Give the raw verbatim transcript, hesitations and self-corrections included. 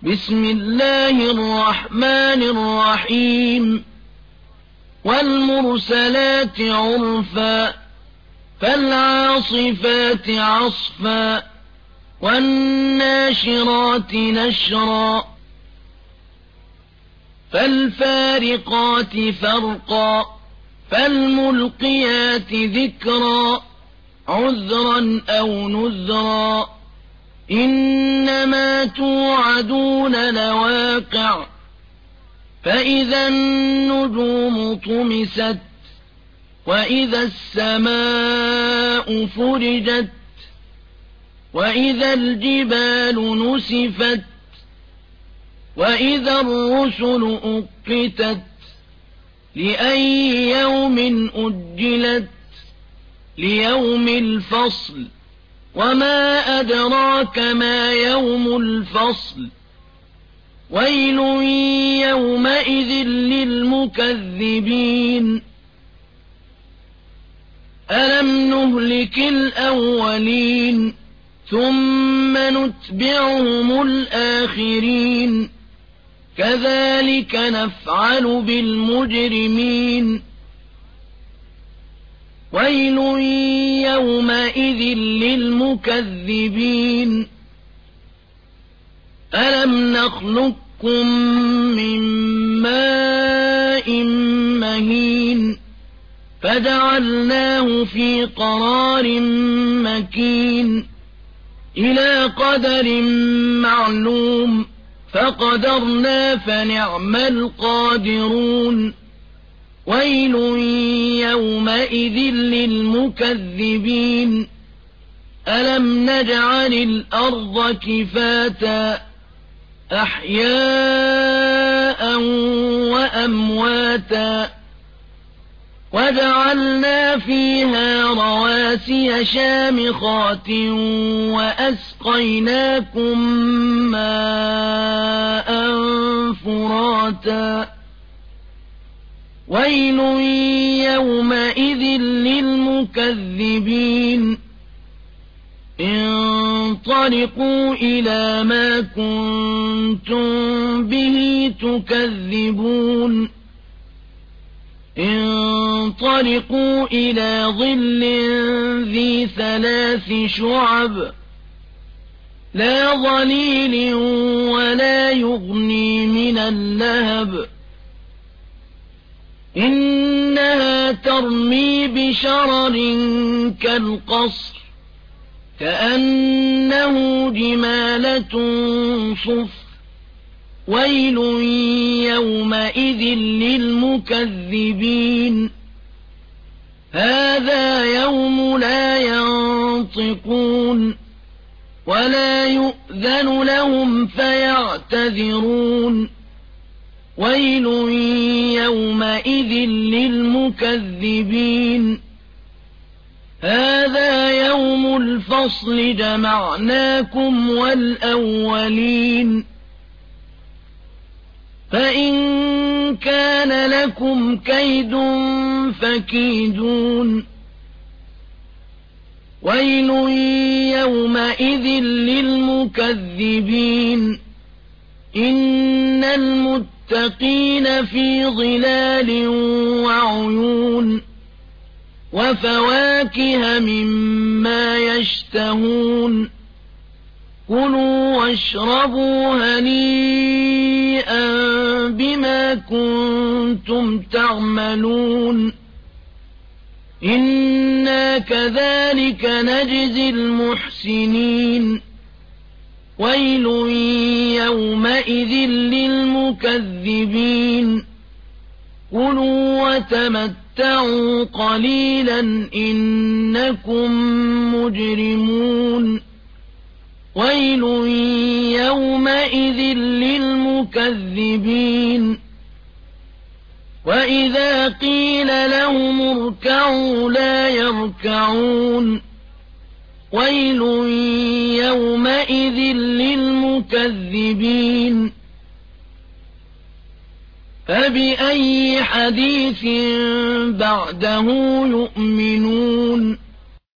بسم الله الرحمن الرحيم والمرسلات عرفا فالعاصفات عصفا والناشرات نشرا فالفارقات فرقا فالملقيات ذكرا عذرا أو نذرا إنما توعدون لواقع فإذا النجوم طمست وإذا السماء فرجت وإذا الجبال نسفت وإذا الرسل أقتت لأي يوم أجلت ليوم الفصل وما أدراك ما يوم الفصل ويل يومئذ للمكذبين ألم نهلك الأولين ثم نتبعهم الآخرين كذلك نفعل بالمجرمين ويل يومئذ للمكذبين ألم نخلقكم من ماء مهين فجعلناه في قرار مكين إلى قدر معلوم فقدرنا فنعم القادرون ويل يومئذ للمكذبين ألم نجعل الأرض كفاتا أحياء وأمواتا وجعلنا فيها رواسي شامخات وأسقيناكم ماء فراتا ويل يومئذ للمكذبين انطلقوا إلى ما كنتم به تكذبون انطلقوا إلى ظل ذي ثلاث شعب لا ظليل ولا يغني من اللهب إنها ترمي بشرر كالقصر كأنه جمالة صفر ويل يومئذ للمكذبين هذا يوم لا ينطقون ولا يؤذن لهم فيعتذرون ويل يومئذ للمكذبين هذا يوم الفصل جمعناكم والأولين فإن كان لكم كيد فكيدون ويل يومئذ للمكذبين إن المتقين في ظلال وعيون وفواكه مما يشتهون كلوا واشربوا هنيئا بما كنتم تعملون إنا كذلك نجزي المحسنين ويل يومئذ للمكذبين كلوا وتمتعوا قليلا إنكم مجرمون ويل يومئذ للمكذبين وإذا قيل لهم اركعوا لا يركعون ويل يومئذ للمكذبين فبأي حديث بعده يؤمنون